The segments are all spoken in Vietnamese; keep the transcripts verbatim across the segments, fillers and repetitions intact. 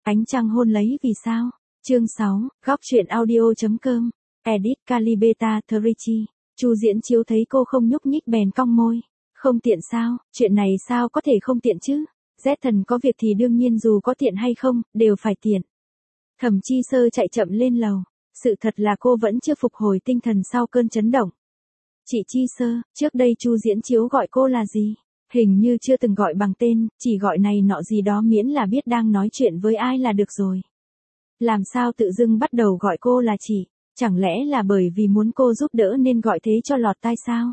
Ánh trăng hôn lấy vì sao? Chương sáu, góc truyện audio.com. Edit Calibeta Therichi. Chu Diễn Chiếu thấy cô không nhúc nhích bèn cong môi. Không tiện sao? Chuyện này sao có thể không tiện chứ? Z thần có việc thì đương nhiên dù có tiện hay không, đều phải tiện. Thẩm Chi Sơ chạy chậm lên lầu. Sự thật là cô vẫn chưa phục hồi tinh thần sau cơn chấn động. Chị Chi Sơ, trước đây Chu Diễn Chiếu gọi cô là gì? Hình như chưa từng gọi bằng tên, chỉ gọi này nọ gì đó miễn là biết đang nói chuyện với ai là được rồi. Làm sao tự dưng bắt đầu gọi cô là chị? Chẳng lẽ là bởi vì muốn cô giúp đỡ nên gọi thế cho lọt tai sao?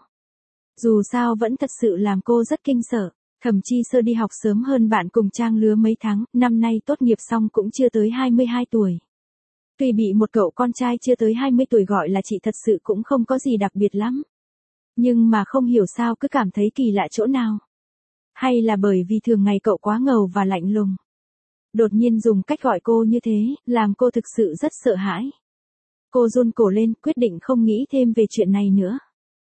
Dù sao vẫn thật sự làm cô rất kinh sợ. Thẩm Chi Sơ đi học sớm hơn bạn cùng trang lứa mấy tháng, năm nay tốt nghiệp xong cũng chưa tới hai mươi hai tuổi. Tuy bị một cậu con trai chưa tới hai mươi tuổi gọi là chị thật sự cũng không có gì đặc biệt lắm. Nhưng mà không hiểu sao cứ cảm thấy kỳ lạ chỗ nào. Hay là bởi vì thường ngày cậu quá ngầu và lạnh lùng. Đột nhiên dùng cách gọi cô như thế, làm cô thực sự rất sợ hãi. Cô run cổ lên, quyết định không nghĩ thêm về chuyện này nữa.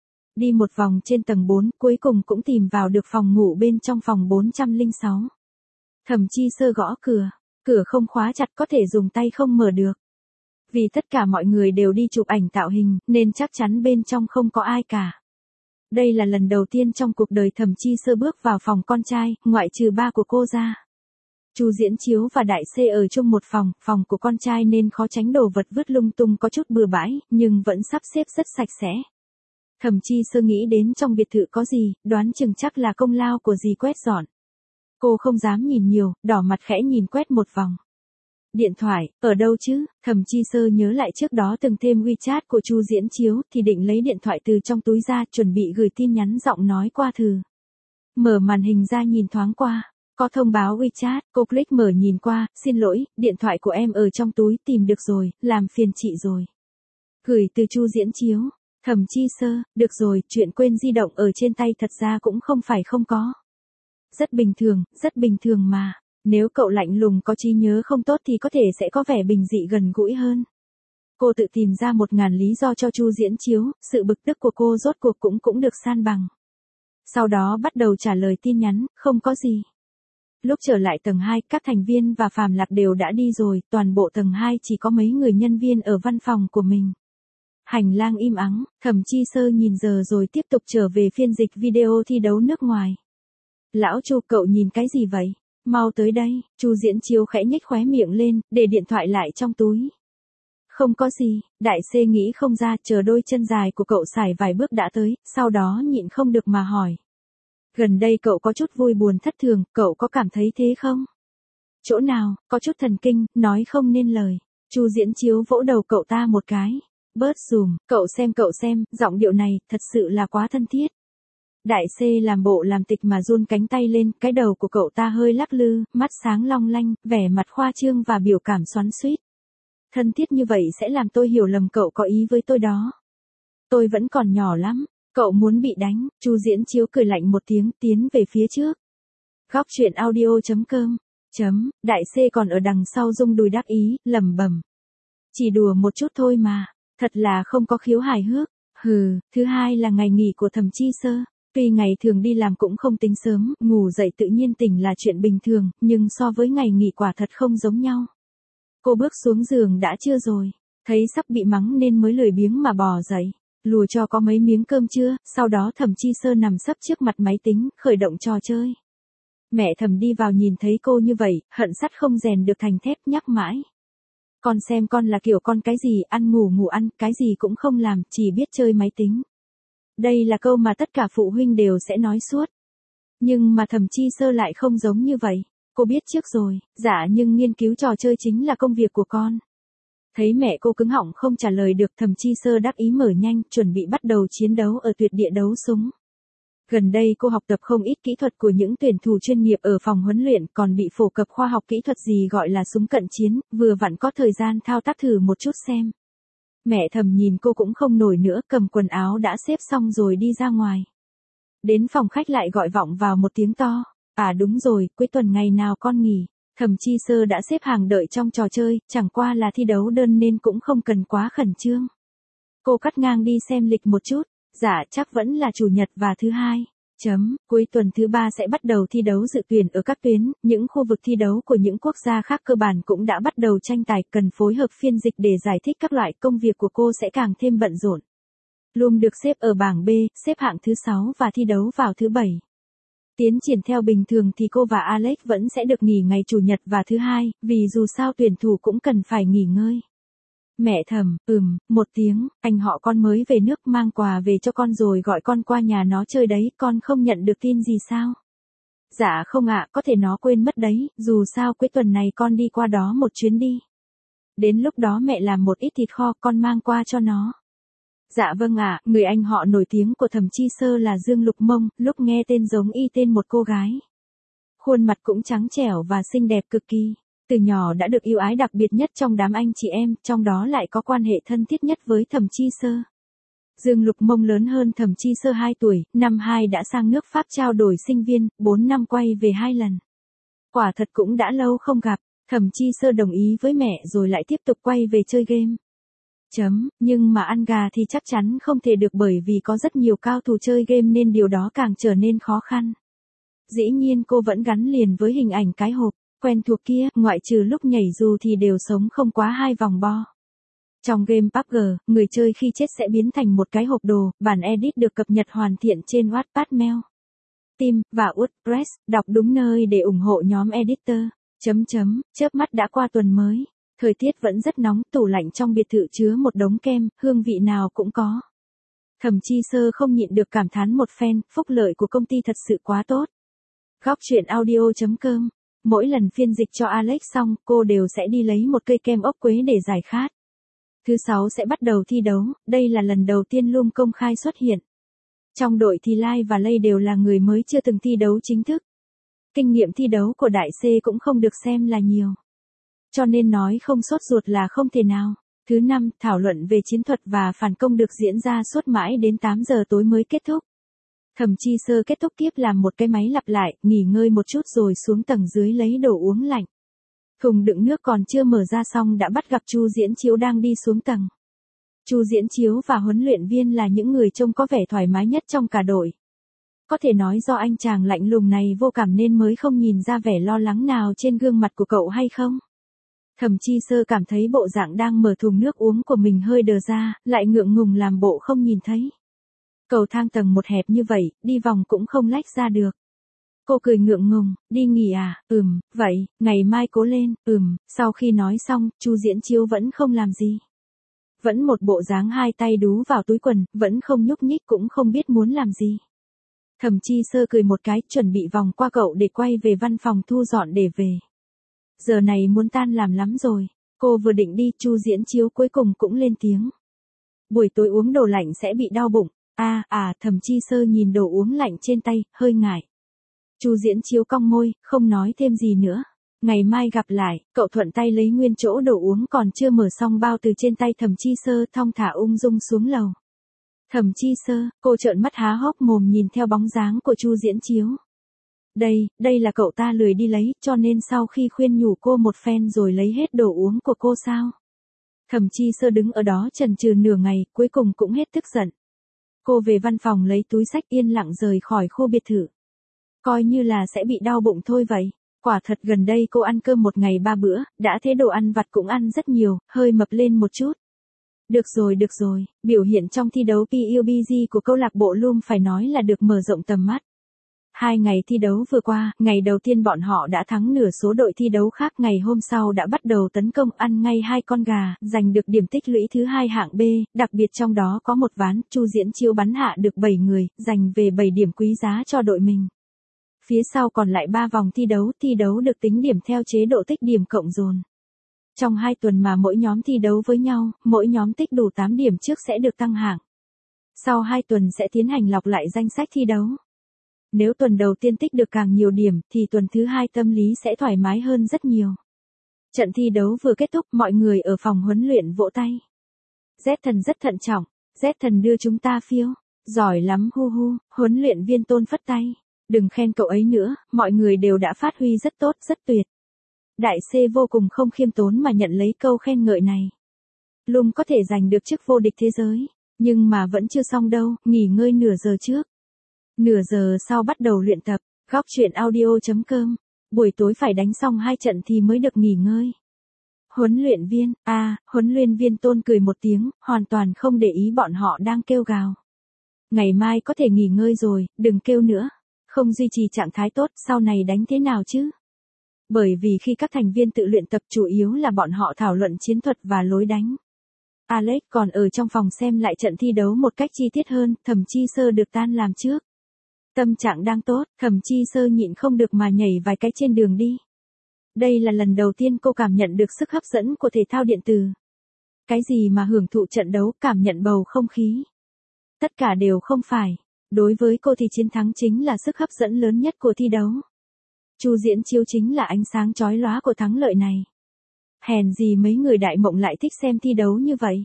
Đi một vòng trên tầng bốn, cuối cùng cũng tìm vào được phòng ngủ bên trong phòng bốn trăm lẻ sáu. Thẩm Chi Sơ gõ cửa, cửa không khóa chặt có thể dùng tay không mở được. Vì tất cả mọi người đều đi chụp ảnh tạo hình, nên chắc chắn bên trong không có ai cả. Đây là lần đầu tiên trong cuộc đời Thẩm Chi Sơ bước vào phòng con trai, ngoại trừ ba của cô ra. Chu Diễn Chiếu và Đại C ở chung một phòng, phòng của con trai nên khó tránh đồ vật vứt lung tung có chút bừa bãi, nhưng vẫn sắp xếp rất sạch sẽ. Thẩm Chi Sơ nghĩ đến trong biệt thự có gì, đoán chừng chắc là công lao của dì quét dọn. Cô không dám nhìn nhiều, đỏ mặt khẽ nhìn quét một vòng. Điện thoại, ở đâu chứ? Thẩm Chi Sơ nhớ lại trước đó từng thêm WeChat của Chu Diễn Chiếu thì định lấy điện thoại từ trong túi ra chuẩn bị gửi tin nhắn giọng nói qua thử. Mở màn hình ra nhìn thoáng qua, có thông báo WeChat, cô click mở nhìn qua, xin lỗi, điện thoại của em ở trong túi tìm được rồi, làm phiền chị rồi. Gửi từ Chu Diễn Chiếu, Thẩm Chi Sơ, được rồi, chuyện quên di động ở trên tay thật ra cũng không phải không có. Rất bình thường, rất bình thường mà. Nếu cậu lạnh lùng có trí nhớ không tốt thì có thể sẽ có vẻ bình dị gần gũi hơn. Cô tự tìm ra một ngàn lý do cho Chu Diễn Chiếu, sự bực tức của cô rốt cuộc cũng cũng được san bằng. Sau đó bắt đầu trả lời tin nhắn, không có gì. Lúc trở lại tầng hai, các thành viên và Phàm Lạc đều đã đi rồi, toàn bộ tầng hai chỉ có mấy người nhân viên ở văn phòng của mình. Hành lang im ắng, Thẩm Chi Sơ nhìn giờ rồi tiếp tục trở về phiên dịch video thi đấu nước ngoài. Lão Chu, cậu nhìn cái gì vậy? Mau tới đây, Chu Diễn Chiếu khẽ nhếch khóe miệng lên, để điện thoại lại trong túi. Không có gì, Đại C nghĩ không ra, chờ đôi chân dài của cậu xài vài bước đã tới, sau đó nhịn không được mà hỏi. Gần đây cậu có chút vui buồn thất thường, cậu có cảm thấy thế không? Chỗ nào, có chút thần kinh, nói không nên lời. Chu Diễn Chiếu vỗ đầu cậu ta một cái. Bớt dùm, cậu xem cậu xem, giọng điệu này, thật sự là quá thân thiết. Đại C làm bộ làm tịch mà run cánh tay lên, cái đầu của cậu ta hơi lắc lư, mắt sáng long lanh, vẻ mặt khoa trương và biểu cảm xoắn xuýt. Thân thiết như vậy sẽ làm tôi hiểu lầm cậu có ý với tôi đó. Tôi vẫn còn nhỏ lắm, cậu muốn bị đánh. Chu Diễn Chiếu cười lạnh một tiếng, tiến về phía trước. Góc truyện audio.com. Chấm, Đại C còn ở đằng sau rung đùi đắc ý, lẩm bẩm. Chỉ đùa một chút thôi mà, thật là không có khiếu hài hước. Hừ, thứ hai là ngày nghỉ của Thẩm Chi Sơ. Tuy ngày thường đi làm cũng không tính sớm, ngủ dậy tự nhiên tỉnh là chuyện bình thường, nhưng so với ngày nghỉ quả thật không giống nhau. Cô bước xuống giường đã trưa rồi, thấy sắp bị mắng nên mới lười biếng mà bò dậy, lùa cho có mấy miếng cơm trưa, sau đó Thẩm Chi Sơ nằm sấp trước mặt máy tính, khởi động trò chơi. Mẹ Thẩm đi vào nhìn thấy cô như vậy, hận sắt không rèn được thành thép nhắc mãi. Con xem con là kiểu con cái gì, ăn ngủ ngủ ăn, cái gì cũng không làm, chỉ biết chơi máy tính. Đây là câu mà tất cả phụ huynh đều sẽ nói suốt. Nhưng mà Thẩm Chi Sơ lại không giống như vậy. Cô biết trước rồi, dạ nhưng nghiên cứu trò chơi chính là công việc của con. Thấy mẹ cô cứng họng không trả lời được, Thẩm Chi Sơ đắc ý mở nhanh, chuẩn bị bắt đầu chiến đấu ở tuyệt địa đấu súng. Gần đây cô học tập không ít kỹ thuật của những tuyển thủ chuyên nghiệp ở phòng huấn luyện, còn bị phổ cập khoa học kỹ thuật gì gọi là súng cận chiến, vừa vặn có thời gian thao tác thử một chút xem. Mẹ Thẩm nhìn cô cũng không nổi nữa, cầm quần áo đã xếp xong rồi đi ra ngoài. Đến phòng khách lại gọi vọng vào một tiếng to. À đúng rồi, cuối tuần ngày nào con nghỉ. Thẩm Chi Sơ đã xếp hàng đợi trong trò chơi, chẳng qua là thi đấu đơn nên cũng không cần quá khẩn trương. Cô cắt ngang đi xem lịch một chút, dạ chắc vẫn là chủ nhật và thứ hai. Chấm, cuối tuần thứ ba sẽ bắt đầu thi đấu dự tuyển ở các tuyến, những khu vực thi đấu của những quốc gia khác cơ bản cũng đã bắt đầu tranh tài, cần phối hợp phiên dịch để giải thích các loại, công việc của cô sẽ càng thêm bận rộn. Bloom được xếp ở bảng B, xếp hạng thứ sáu và thi đấu vào thứ bảy. Tiến triển theo bình thường thì cô và Alex vẫn sẽ được nghỉ ngày chủ nhật và thứ hai, vì dù sao tuyển thủ cũng cần phải nghỉ ngơi. Mẹ thầm, ừm, một tiếng, anh họ con mới về nước mang quà về cho con rồi gọi con qua nhà nó chơi đấy, con không nhận được tin gì sao? Dạ không ạ, có thể nó quên mất đấy, dù sao cuối tuần này con đi qua đó một chuyến đi. Đến lúc đó mẹ làm một ít thịt kho, con mang qua cho nó. Dạ vâng ạ, người anh họ nổi tiếng của Thẩm Chi Sơ là Dương Lục Mông, lúc nghe tên giống y tên một cô gái. Khuôn mặt cũng trắng trẻo và xinh đẹp cực kỳ. Từ nhỏ đã được yêu ái đặc biệt nhất trong đám anh chị em, trong đó lại có quan hệ thân thiết nhất với Thẩm Chi Sơ. Dương Lục Mông lớn hơn Thẩm Chi Sơ hai tuổi, năm hai đã sang nước Pháp trao đổi sinh viên, bốn năm quay về hai lần. Quả thật cũng đã lâu không gặp, Thẩm Chi Sơ đồng ý với mẹ rồi lại tiếp tục quay về chơi game. Chấm, nhưng mà ăn gà thì chắc chắn không thể được bởi vì có rất nhiều cao thủ chơi game nên điều đó càng trở nên khó khăn. Dĩ nhiên cô vẫn gắn liền với hình ảnh cái hộp quen thuộc kia, ngoại trừ lúc nhảy dù thì đều sống không quá hai vòng bo. Trong game pê u bê giê, người chơi khi chết sẽ biến thành một cái hộp đồ, bản edit được cập nhật hoàn thiện trên Wattpad Mail. Tim và WordPress, đọc đúng nơi để ủng hộ nhóm editor. Chấm chấm, chớp mắt đã qua tuần mới. Thời tiết vẫn rất nóng, tủ lạnh trong biệt thự chứa một đống kem, hương vị nào cũng có. Thẩm Chi Sơ không nhịn được cảm thán một phen, phúc lợi của công ty thật sự quá tốt. Góc truyện audio chấm com. Mỗi lần phiên dịch cho Alex xong, cô đều sẽ đi lấy một cây kem ốc quế để giải khát. Thứ sáu sẽ bắt đầu thi đấu, đây là lần đầu tiên Bloom công khai xuất hiện. Trong đội thì Lai và Lay đều là người mới chưa từng thi đấu chính thức. Kinh nghiệm thi đấu của đại C cũng không được xem là nhiều. Cho nên nói không sốt ruột là không thể nào. Thứ năm, thảo luận về chiến thuật và phản công được diễn ra suốt mãi đến tám giờ tối mới kết thúc. Thẩm Chi Sơ kết thúc tiếp làm một cái máy lặp lại, nghỉ ngơi một chút rồi xuống tầng dưới lấy đồ uống lạnh. Thùng đựng nước còn chưa mở ra xong đã bắt gặp Chu Diễn Chiếu đang đi xuống tầng. Chu Diễn Chiếu và huấn luyện viên là những người trông có vẻ thoải mái nhất trong cả đội. Có thể nói do anh chàng lạnh lùng này vô cảm nên mới không nhìn ra vẻ lo lắng nào trên gương mặt của cậu hay không? Thẩm Chi Sơ cảm thấy bộ dạng đang mở thùng nước uống của mình hơi đờ ra, lại ngượng ngùng làm bộ không nhìn thấy. Cầu thang tầng một hẹp như vậy, đi vòng cũng không lách ra được. Cô cười ngượng ngùng, đi nghỉ à, ừm, vậy, ngày mai cố lên, ừm, sau khi nói xong, Chu Diễn Chiếu vẫn không làm gì. Vẫn một bộ dáng hai tay đú vào túi quần, vẫn không nhúc nhích cũng không biết muốn làm gì. Thẩm Chi Sơ cười một cái, chuẩn bị vòng qua cậu để quay về văn phòng thu dọn để về. Giờ này muốn tan làm lắm rồi. Cô vừa định đi, Chu Diễn Chiếu cuối cùng cũng lên tiếng. Buổi tối uống đồ lạnh sẽ bị đau bụng. À, à, Thẩm Chi Sơ nhìn đồ uống lạnh trên tay, hơi ngại. Chu Diễn Chiếu cong môi, không nói thêm gì nữa. Ngày mai gặp lại, cậu thuận tay lấy nguyên chỗ đồ uống còn chưa mở xong bao từ trên tay Thẩm Chi Sơ, thong thả ung dung xuống lầu. Thẩm Chi Sơ, cô trợn mắt há hốc mồm nhìn theo bóng dáng của Chu Diễn Chiếu. Đây, đây là cậu ta lười đi lấy, cho nên sau khi khuyên nhủ cô một phen rồi lấy hết đồ uống của cô sao? Thẩm Chi Sơ đứng ở đó chần chừ nửa ngày, cuối cùng cũng hết tức giận. Cô về văn phòng lấy túi xách yên lặng rời khỏi khu biệt thự. Coi như là sẽ bị đau bụng thôi vậy. Quả thật gần đây cô ăn cơm một ngày ba bữa, đã thế đồ ăn vặt cũng ăn rất nhiều, hơi mập lên một chút. Được rồi được rồi, biểu hiện trong thi đấu pê u bê giê của câu lạc bộ Bloom phải nói là được mở rộng tầm mắt. Hai ngày thi đấu vừa qua, ngày đầu tiên bọn họ đã thắng nửa số đội thi đấu khác, ngày hôm sau đã bắt đầu tấn công ăn ngay hai con gà, giành được điểm tích lũy thứ hai hạng B, đặc biệt trong đó có một ván, Chu Diễn Chiếu bắn hạ được bảy người, giành về bảy điểm quý giá cho đội mình. Phía sau còn lại ba vòng thi đấu, thi đấu được tính điểm theo chế độ tích điểm cộng dồn. Trong hai tuần mà mỗi nhóm thi đấu với nhau, mỗi nhóm tích đủ tám điểm trước sẽ được tăng hạng. Sau hai tuần sẽ tiến hành lọc lại danh sách thi đấu. Nếu tuần đầu tiên tích được càng nhiều điểm, thì tuần thứ hai tâm lý sẽ thoải mái hơn rất nhiều. Trận thi đấu vừa kết thúc, mọi người ở phòng huấn luyện vỗ tay. Z Thần rất thận trọng, Z Thần đưa chúng ta phiếu. Giỏi lắm hu hu, huấn luyện viên Tôn phất tay. Đừng khen cậu ấy nữa, mọi người đều đã phát huy rất tốt, rất tuyệt. Đại C vô cùng không khiêm tốn mà nhận lấy câu khen ngợi này. Bloom có thể giành được chức vô địch thế giới, nhưng mà vẫn chưa xong đâu, nghỉ ngơi nửa giờ trước. Nửa giờ sau bắt đầu luyện tập, góc truyện audio chấm com. Buổi tối phải đánh xong hai trận thì mới được nghỉ ngơi. Huấn luyện viên, à, huấn luyện viên Tôn cười một tiếng, hoàn toàn không để ý bọn họ đang kêu gào. Ngày mai có thể nghỉ ngơi rồi, đừng kêu nữa. Không duy trì trạng thái tốt, sau này đánh thế nào chứ? Bởi vì khi các thành viên tự luyện tập chủ yếu là bọn họ thảo luận chiến thuật và lối đánh. Alex còn ở trong phòng xem lại trận thi đấu một cách chi tiết hơn, Thẩm Chi Sơ được tan làm trước. Tâm trạng đang tốt, Thẩm Chi Sơ nhịn không được mà nhảy vài cái trên đường đi. Đây là lần đầu tiên cô cảm nhận được sức hấp dẫn của thể thao điện tử. Cái gì mà hưởng thụ trận đấu, cảm nhận bầu không khí. Tất cả đều không phải. Đối với cô thì chiến thắng chính là sức hấp dẫn lớn nhất của thi đấu. Chu Diễn Chiếu chính là ánh sáng chói lóa của thắng lợi này. Hèn gì mấy người đại mộng lại thích xem thi đấu như vậy.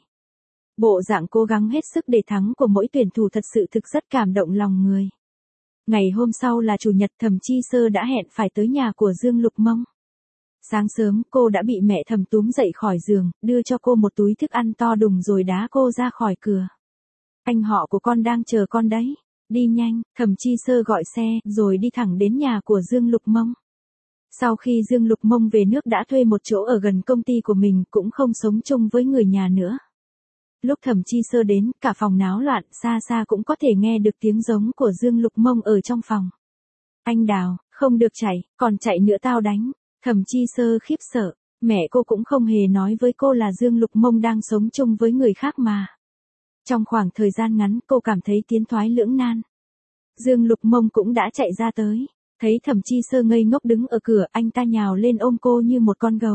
Bộ dạng cố gắng hết sức để thắng của mỗi tuyển thủ thật sự thực rất cảm động lòng người. Ngày hôm sau là chủ nhật, Thẩm Chi Sơ đã hẹn phải tới nhà của Dương Lục Mông. Sáng sớm cô đã bị mẹ Thẩm túm dậy khỏi giường, đưa cho cô một túi thức ăn to đùng rồi đá cô ra khỏi cửa. Anh họ của con đang chờ con đấy. Đi nhanh, Thẩm Chi Sơ gọi xe, rồi đi thẳng đến nhà của Dương Lục Mông. Sau khi Dương Lục Mông về nước đã thuê một chỗ ở gần công ty của mình, cũng không sống chung với người nhà nữa. Lúc Thẩm Chi Sơ đến, cả phòng náo loạn, xa xa cũng có thể nghe được tiếng giống của Dương Lục Mông ở trong phòng. Anh Đào, không được chạy, còn chạy nữa tao đánh. Thẩm Chi Sơ khiếp sợ, mẹ cô cũng không hề nói với cô là Dương Lục Mông đang sống chung với người khác mà. Trong khoảng thời gian ngắn cô cảm thấy tiến thoái lưỡng nan. Dương Lục Mông cũng đã chạy ra tới. Thấy Thẩm Chi Sơ ngây ngốc đứng ở cửa, anh ta nhào lên ôm cô như một con gấu.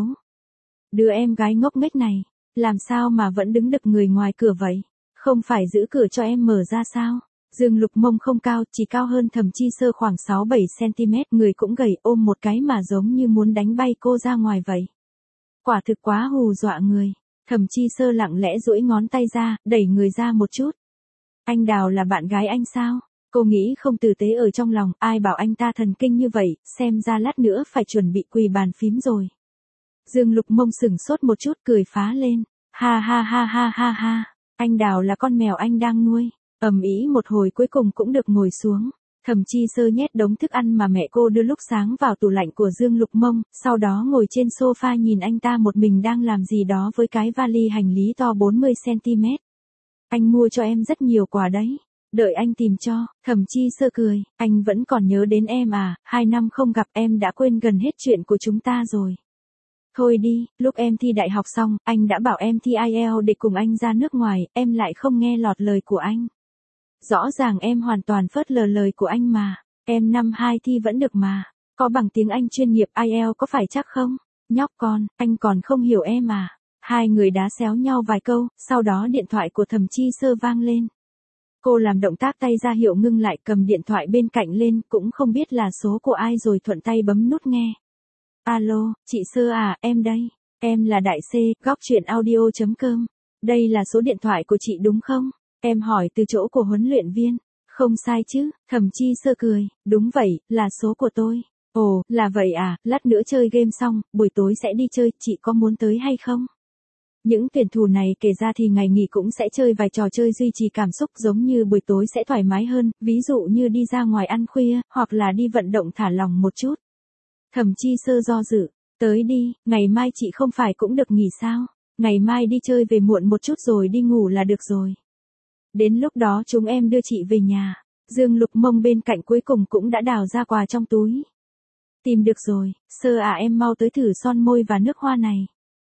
Đứa em gái ngốc nghếch này, làm sao mà vẫn đứng đực người ngoài cửa vậy? Không phải giữ cửa cho em mở ra sao? Dương Lục Mông không cao, chỉ cao hơn Thẩm Chi Sơ khoảng sáu bảy xăng-ti-mét, người cũng gầy, ôm một cái mà giống như muốn đánh bay cô ra ngoài vậy. Quả thực quá hù dọa người. Thẩm Chi Sơ lặng lẽ duỗi ngón tay ra, đẩy người ra một chút. Anh Đào là bạn gái anh sao? Cô nghĩ không tử tế ở trong lòng, ai bảo anh ta thần kinh như vậy, xem ra lát nữa phải chuẩn bị quỳ bàn phím rồi. Dương Lục Mông sửng sốt một chút, cười phá lên. Ha ha ha ha ha ha, anh Đào là con mèo anh đang nuôi. Ầm ĩ một hồi cuối cùng cũng được ngồi xuống. Thẩm Chi Sơ nhét đống thức ăn mà mẹ cô đưa lúc sáng vào tủ lạnh của Dương Lục Mông, sau đó ngồi trên sofa nhìn anh ta một mình đang làm gì đó với cái vali hành lý to bốn mươi xăng-ti-mét. Anh mua cho em rất nhiều quà đấy. Đợi anh tìm cho. Thẩm Chi Sơ cười, anh vẫn còn nhớ đến em à, hai năm không gặp em đã quên gần hết chuyện của chúng ta rồi. Thôi đi, lúc em thi đại học xong, anh đã bảo em thi ai eo để cùng anh ra nước ngoài, em lại không nghe lọt lời của anh. Rõ ràng em hoàn toàn phớt lờ lời của anh mà. Em năm hai thi vẫn được mà. Có bằng tiếng Anh chuyên nghiệp ai eo có phải chắc không? Nhóc con, anh còn không hiểu em à. Hai người đá xéo nhau vài câu, sau đó điện thoại của Thẩm Chi Sơ vang lên. Cô làm động tác tay ra hiệu ngưng lại, cầm điện thoại bên cạnh lên, cũng không biết là số của ai rồi thuận tay bấm nút nghe. Alo, chị Sơ à, em đây. Em là Đại C, góc truyện audio chấm com. Đây là số điện thoại của chị đúng không? Em hỏi từ chỗ của huấn luyện viên. Không sai chứ, Thẩm Chi Sơ cười, đúng vậy, là số của tôi. Ồ, là vậy à, lát nữa chơi game xong, buổi tối sẽ đi chơi, chị có muốn tới hay không? Những tuyển thủ này kể ra thì ngày nghỉ cũng sẽ chơi vài trò chơi duy trì cảm xúc, giống như buổi tối sẽ thoải mái hơn, ví dụ như đi ra ngoài ăn khuya, hoặc là đi vận động thả lỏng một chút. Thẩm Chi Sơ do dự, tới đi, ngày mai chị không phải cũng được nghỉ sao? Ngày mai đi chơi về muộn một chút rồi đi ngủ là được rồi. Đến lúc đó chúng em đưa chị về nhà. Dương Lục Mông bên cạnh cuối cùng cũng đã đào ra quà trong túi. Tìm được rồi, Sơ à, em mau tới thử son môi và nước hoa này.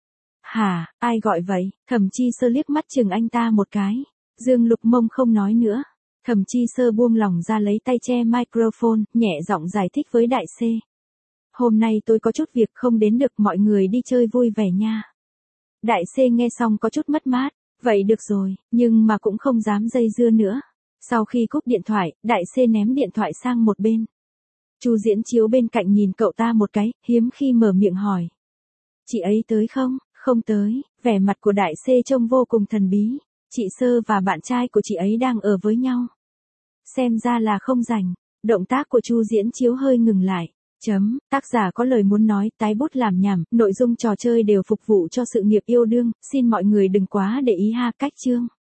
Hả, ai gọi vậy? Thẩm Chi Sơ liếc mắt chừng anh ta một cái. Dương Lục Mông không nói nữa. Thẩm Chi Sơ buông lỏng ra lấy tay che microphone, nhẹ giọng giải thích với Đại C. Hôm nay tôi có chút việc không đến được, mọi người đi chơi vui vẻ nha. Đại C nghe xong có chút mất mát. Vậy được rồi, nhưng mà cũng không dám dây dưa nữa. Sau khi cúp điện thoại, Đại C ném điện thoại sang một bên. Chu Diễn Chiếu bên cạnh nhìn cậu ta một cái, hiếm khi mở miệng hỏi. Chị ấy tới không? Không tới, vẻ mặt của Đại C trông vô cùng thần bí. Chị Sơ và bạn trai của chị ấy đang ở với nhau. Xem ra là không rảnh. Động tác của Chu Diễn Chiếu hơi ngừng lại. Chấm, tác giả có lời muốn nói, tái bút làm nhảm, nội dung trò chơi đều phục vụ cho sự nghiệp yêu đương, xin mọi người đừng quá để ý ha. Cách chương.